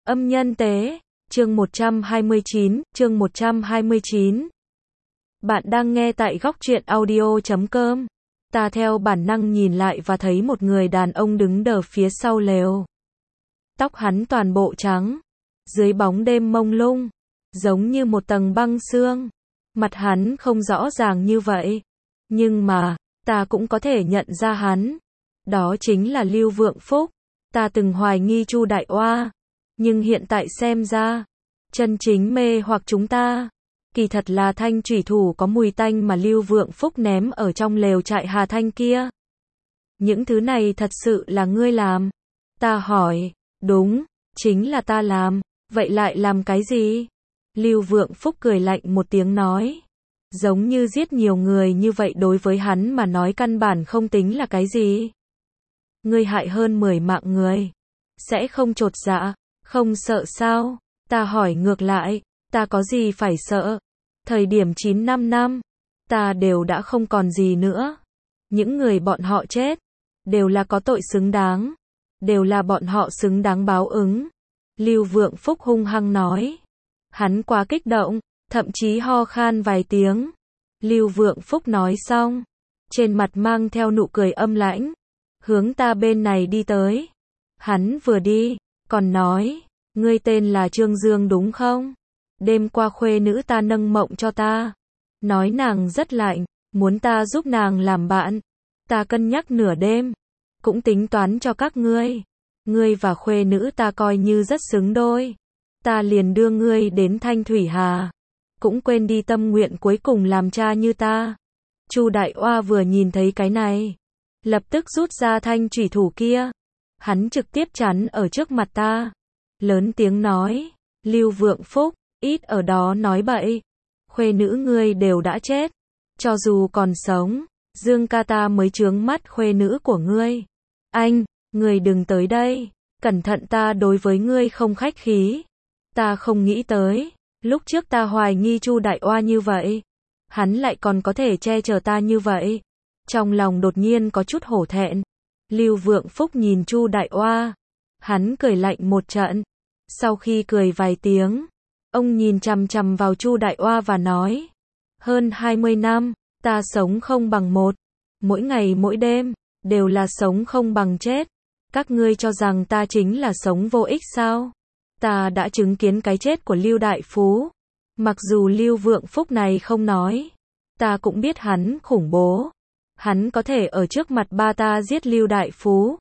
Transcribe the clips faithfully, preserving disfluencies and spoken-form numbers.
Âm nhân tế, chương một trăm hai mươi chín, chương một trăm hai mươi chín. Bạn đang nghe tại góc truyện audio chấm com. Ta theo bản năng nhìn lại và thấy một người đàn ông đứng đờ phía sau lều. Tóc hắn toàn bộ trắng, dưới bóng đêm mông lung, giống như một tầng băng sương. Mặt hắn không rõ ràng như vậy, nhưng mà, ta cũng có thể nhận ra hắn. Đó chính là Lưu Vượng Phúc. Ta từng hoài nghi Chu Đại Oa, nhưng hiện tại xem ra, chân chính mê hoặc chúng ta, kỳ thật là thanh chủy thủ có mùi tanh mà Lưu Vượng Phúc ném ở trong lều trại Hà Thanh kia. Những thứ này thật sự là ngươi làm? Ta hỏi. Đúng, chính là ta làm. Vậy lại làm cái gì? Lưu Vượng Phúc cười lạnh một tiếng nói. Giống như giết nhiều người như vậy đối với hắn mà nói căn bản không tính là cái gì. Ngươi hại hơn mười mạng người, sẽ không chột dạ, không sợ sao? Ta hỏi ngược lại, ta có gì phải sợ? Thời điểm chín năm năm, ta đều đã không còn gì nữa. Những người bọn họ chết, đều là có tội xứng đáng, đều là bọn họ xứng đáng báo ứng. Lưu Vượng Phúc hung hăng nói. Hắn quá kích động, thậm chí ho khan vài tiếng. Lưu Vượng Phúc nói xong, trên mặt mang theo nụ cười âm lãnh, hướng ta bên này đi tới. Hắn vừa đi, còn nói, ngươi tên là Trương Dương đúng không? Đêm qua khuê nữ ta nâng mộng cho ta, nói nàng rất lạnh, muốn ta giúp nàng làm bạn. Ta cân nhắc nửa đêm, cũng tính toán cho các ngươi. Ngươi và khuê nữ ta coi như rất xứng đôi. Ta liền đưa ngươi đến Thanh Thủy Hà, cũng quên đi tâm nguyện cuối cùng làm cha như ta. Chu Đại Oa vừa nhìn thấy cái này, lập tức rút ra thanh chủy thủ kia. Hắn trực tiếp chắn ở trước mặt ta, lớn tiếng nói, Lưu Vượng Phúc, ít ở đó nói bậy. Khuê nữ ngươi đều đã chết, cho dù còn sống, Dương ca ta mới chướng mắt khuê nữ của ngươi. Anh, ngươi đừng tới đây, cẩn thận ta đối với ngươi không khách khí. Ta không nghĩ tới, lúc trước ta hoài nghi Chu Đại Oa như vậy, hắn lại còn có thể che chở ta như vậy. Trong lòng đột nhiên có chút hổ thẹn. Lưu Vượng Phúc nhìn Chu Đại Oa, hắn cười lạnh một trận. Sau khi cười vài tiếng, ông nhìn chằm chằm vào Chu Đại Oa và nói, hơn hai mươi năm, ta sống không bằng một, mỗi ngày mỗi đêm, đều là sống không bằng chết. Các ngươi cho rằng ta chính là sống vô ích sao? Ta đã chứng kiến cái chết của Lưu Đại Phú. Mặc dù Lưu Vượng Phúc này không nói, ta cũng biết hắn khủng bố. Hắn có thể ở trước mặt ba ta giết Lưu Đại Phú.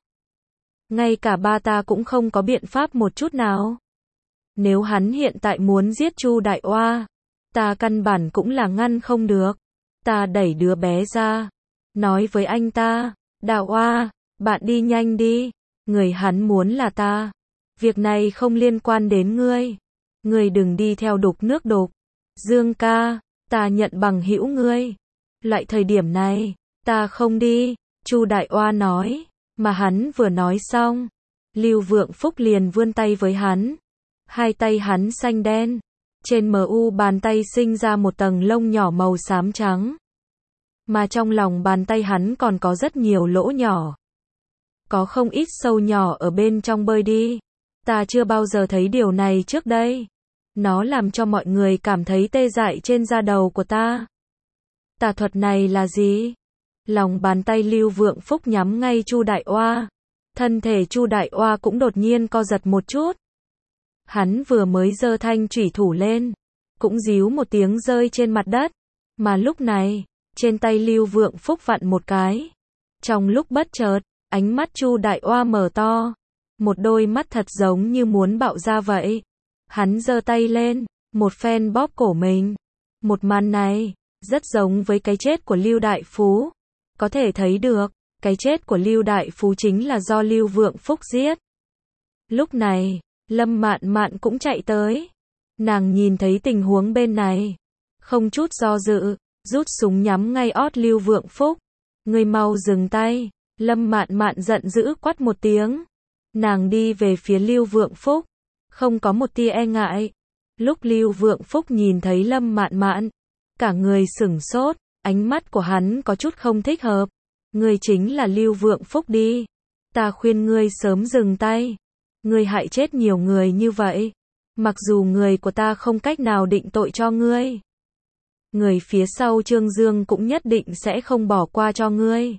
Ngay cả ba ta cũng không có biện pháp một chút nào. Nếu hắn hiện tại muốn giết Chu Đại Oa, ta căn bản cũng là ngăn không được. Ta đẩy đứa bé ra, nói với anh ta, Đại Oa, bạn đi nhanh đi, người hắn muốn là ta. Việc này không liên quan đến ngươi. Ngươi đừng đi theo đục nước đục. Dương ca, ta nhận bằng hữu ngươi. Loại thời điểm này, ta không đi, Chu Đại Oa nói. Mà hắn vừa nói xong, Lưu Vượng Phúc liền vươn tay với hắn. Hai tay hắn xanh đen, trên mu bàn tay sinh ra một tầng lông nhỏ màu xám trắng. Mà trong lòng bàn tay hắn còn có rất nhiều lỗ nhỏ. Có không ít sâu nhỏ ở bên trong bơi đi. Ta chưa bao giờ thấy điều này trước đây. Nó làm cho mọi người cảm thấy tê dại trên da đầu của ta. Tà thuật này là gì? Lòng bàn tay Lưu Vượng Phúc nhắm ngay Chu Đại Oa. Thân thể Chu Đại Oa cũng đột nhiên co giật một chút. Hắn vừa mới giơ thanh chủy thủ lên, cũng díu một tiếng rơi trên mặt đất. Mà lúc này, trên tay Lưu Vượng Phúc vặn một cái. Trong lúc bất chợt, ánh mắt Chu Đại Oa mở to. Một đôi mắt thật giống như muốn bạo ra vậy. Hắn giơ tay lên, một phen bóp cổ mình. Một màn này, rất giống với cái chết của Lưu Đại Phú. Có thể thấy được, cái chết của Lưu Đại Phú chính là do Lưu Vượng Phúc giết. Lúc này, Lâm Mạn Mạn cũng chạy tới. Nàng nhìn thấy tình huống bên này, không chút do dự, rút súng nhắm ngay ót Lưu Vượng Phúc. Ngươi mau dừng tay. Lâm Mạn Mạn giận dữ quát một tiếng. Nàng đi về phía Lưu Vượng Phúc, không có một tia e ngại. Lúc Lưu Vượng Phúc nhìn thấy Lâm Mạn Mạn, cả người sửng sốt, ánh mắt của hắn có chút không thích hợp. Ngươi chính là Lưu Vượng Phúc đi. Ta khuyên ngươi sớm dừng tay. Ngươi hại chết nhiều người như vậy. Mặc dù người của ta không cách nào định tội cho ngươi. Người phía sau Trương Dương cũng nhất định sẽ không bỏ qua cho ngươi.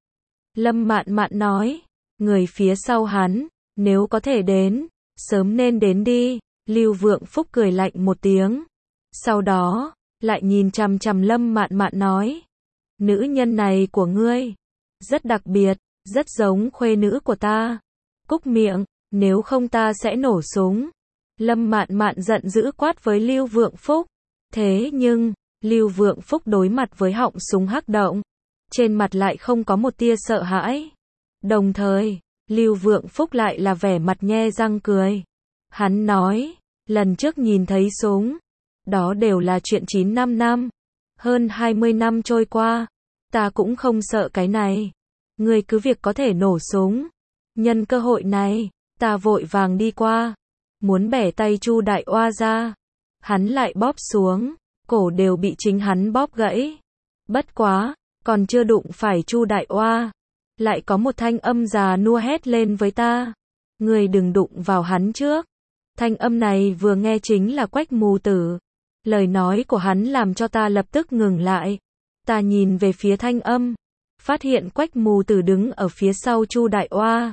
Lâm Mạn Mạn nói. Người phía sau hắn, nếu có thể đến, sớm nên đến đi. Lưu Vượng Phúc cười lạnh một tiếng. Sau đó, lại nhìn chằm chằm Lâm Mạn Mạn nói. Nữ nhân này của ngươi, rất đặc biệt, rất giống khuê nữ của ta. Cúc miệng, nếu không ta sẽ nổ súng. Lâm Mạn Mạn giận dữ quát với Lưu Vượng Phúc. Thế nhưng, Lưu Vượng Phúc đối mặt với họng súng hắc động. Trên mặt lại không có một tia sợ hãi. Đồng thời, Lưu Vượng Phúc lại là vẻ mặt nhe răng cười. Hắn nói, lần trước nhìn thấy súng, đó đều là chuyện chín năm năm. Hơn hai mươi năm trôi qua, ta cũng không sợ cái này. Ngươi cứ việc có thể nổ súng. Nhân cơ hội này, ta vội vàng đi qua, muốn bẻ tay Chu Đại Oa ra. Hắn lại bóp xuống, cổ đều bị chính hắn bóp gãy. Bất quá, còn chưa đụng phải Chu Đại Oa, lại có một thanh âm già nua hét lên với ta. Ngươi đừng đụng vào hắn trước. Thanh âm này vừa nghe chính là Quách Mù Tử. Lời nói của hắn làm cho ta lập tức ngừng lại. Ta nhìn về phía thanh âm, phát hiện Quách Mù Tử đứng ở phía sau Chu Đại Oa.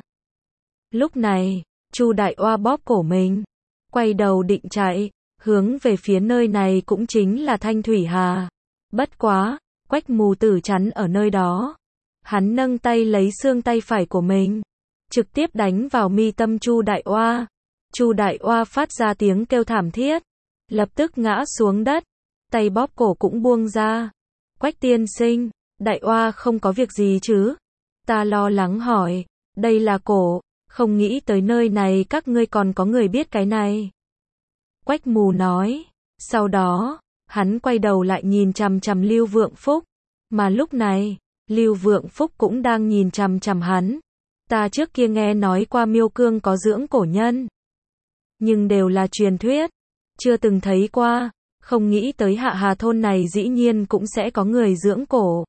Lúc này, Chu Đại Oa bóp cổ mình, quay đầu định chạy, hướng về phía nơi này cũng chính là Thanh Thủy Hà. Bất quá, Quách Mù Tử chắn ở nơi đó. Hắn nâng tay lấy xương tay phải của mình, trực tiếp đánh vào mi tâm Chu Đại Oa. Chu Đại Oa phát ra tiếng kêu thảm thiết, lập tức ngã xuống đất, tay bóp cổ cũng buông ra. Quách tiên sinh, Đại Oa không có việc gì chứ? Ta lo lắng hỏi, đây là cổ, không nghĩ tới nơi này các ngươi còn có người biết cái này. Quách Mù nói, sau đó, hắn quay đầu lại nhìn chằm chằm Lưu Vượng Phúc, mà lúc này, Lưu Vượng Phúc cũng đang nhìn chằm chằm hắn. Ta trước kia nghe nói qua Miêu Cương có dưỡng cổ nhân, nhưng đều là truyền thuyết, chưa từng thấy qua, không nghĩ tới Hạ Hà thôn này dĩ nhiên cũng sẽ có người dưỡng cổ.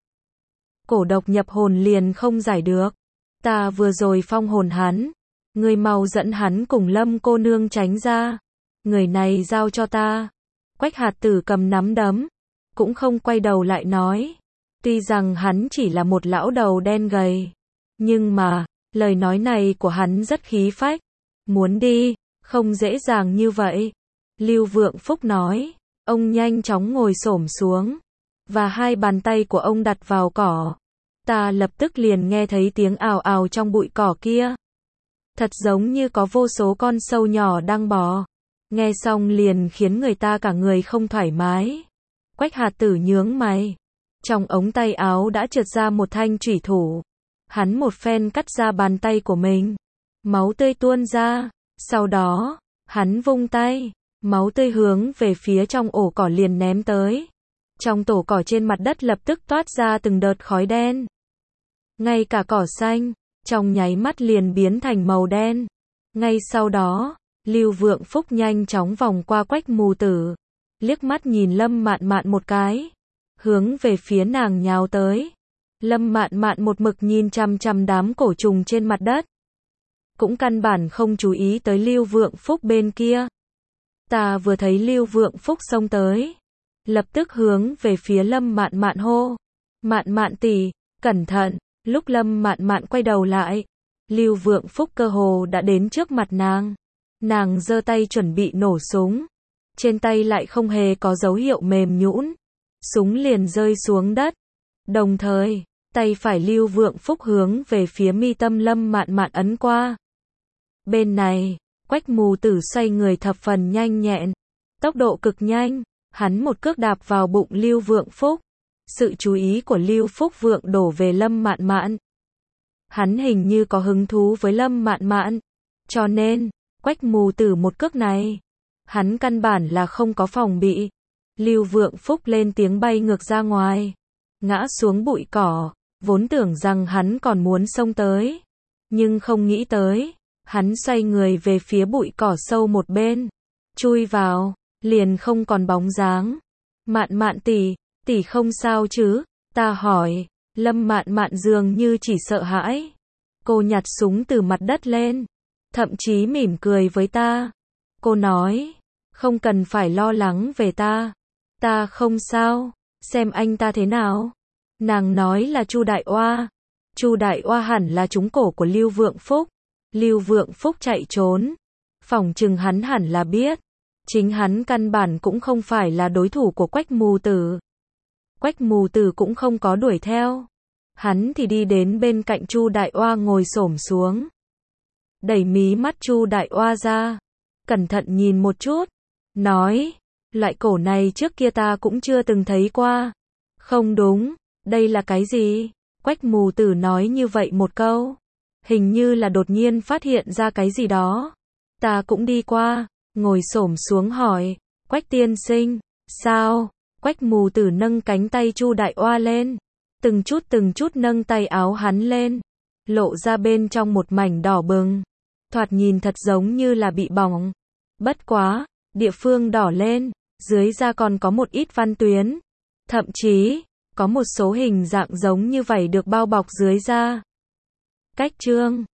Cổ độc nhập hồn liền không giải được. Ta vừa rồi phong hồn hắn, người mau dẫn hắn cùng Lâm cô nương tránh ra. Người này giao cho ta. Quách Hạt Tử cầm nắm đấm, cũng không quay đầu lại nói. Tuy rằng hắn chỉ là một lão đầu đen gầy, nhưng mà, lời nói này của hắn rất khí phách. Muốn đi, không dễ dàng như vậy. Lưu Vượng Phúc nói, ông nhanh chóng ngồi xổm xuống, và hai bàn tay của ông đặt vào cỏ. Ta lập tức liền nghe thấy tiếng ào ào trong bụi cỏ kia. Thật giống như có vô số con sâu nhỏ đang bò. Nghe xong liền khiến người ta cả người không thoải mái. Quách Hạt Tử nhướng mày. Trong ống tay áo đã trượt ra một thanh chủy thủ. Hắn một phen cắt ra bàn tay của mình. Máu tươi tuôn ra. Sau đó, hắn vung tay. Máu tươi hướng về phía trong ổ cỏ liền ném tới. Trong tổ cỏ trên mặt đất lập tức toát ra từng đợt khói đen. Ngay cả cỏ xanh, trong nháy mắt liền biến thành màu đen. Ngay sau đó, Lưu Vượng Phúc nhanh chóng vòng qua Quách Mù Tử, liếc mắt nhìn Lâm Mạn Mạn một cái, hướng về phía nàng nhào tới. Lâm Mạn Mạn một mực nhìn chằm chằm đám cổ trùng trên mặt đất, cũng căn bản không chú ý tới Lưu Vượng Phúc bên kia. Ta vừa thấy Lưu Vượng Phúc xông tới, lập tức hướng về phía Lâm Mạn Mạn hô, Mạn Mạn tỷ, cẩn thận. Lúc Lâm Mạn Mạn quay đầu lại, Lưu Vượng Phúc cơ hồ đã đến trước mặt nàng. Nàng giơ tay chuẩn bị nổ súng, trên tay lại không hề có dấu hiệu mềm nhũn, súng liền rơi xuống đất. Đồng thời, tay phải Lưu Vượng Phúc hướng về phía mi tâm Lâm Mạn Mạn ấn qua. Bên này, Quách Mù Tử xoay người thập phần nhanh nhẹn, tốc độ cực nhanh, hắn một cước đạp vào bụng Lưu Vượng Phúc. Sự chú ý của Lưu Phúc Vượng đổ về Lâm Mạn Mạn. Hắn hình như có hứng thú với Lâm Mạn Mạn, cho nên, Quách Mù Tử một cước này, hắn căn bản là không có phòng bị. Lưu Vượng Phúc lên tiếng bay ngược ra ngoài, ngã xuống bụi cỏ, vốn tưởng rằng hắn còn muốn xông tới, nhưng không nghĩ tới, hắn xoay người về phía bụi cỏ sâu một bên, chui vào, liền không còn bóng dáng. Mạn Mạn tỷ, tỷ không sao chứ? Ta hỏi. Lâm Mạn Mạn dường như chỉ sợ hãi. Cô nhặt súng từ mặt đất lên, thậm chí mỉm cười với ta. Cô nói, không cần phải lo lắng về ta. Ta không sao, xem anh ta thế nào. Nàng nói là Chu Đại Oa. Chu Đại Oa hẳn là trúng cổ của Lưu Vượng Phúc. Lưu Vượng Phúc chạy trốn. Phỏng chừng hắn hẳn là biết. Chính hắn căn bản cũng không phải là đối thủ của Quách Mù Tử. Quách Mù Tử cũng không có đuổi theo. Hắn thì đi đến bên cạnh Chu Đại Oa ngồi xổm xuống. Đẩy mí mắt Chu Đại Oa ra. Cẩn thận nhìn một chút. Nói, loại cổ này trước kia ta cũng chưa từng thấy qua. Không đúng, đây là cái gì? Quách Mù Tử nói như vậy một câu. Hình như là đột nhiên phát hiện ra cái gì đó. Ta cũng đi qua, ngồi xổm xuống hỏi, Quách tiên sinh, sao? Quách Mù Tử nâng cánh tay Chu Đại Oa lên, từng chút từng chút nâng tay áo hắn lên, lộ ra bên trong một mảnh đỏ bừng, thoạt nhìn thật giống như là bị bỏng. Bất quá, địa phương đỏ lên, dưới da còn có một ít văn tuyến, thậm chí có một số hình dạng giống như vảy được bao bọc dưới da. Cách chương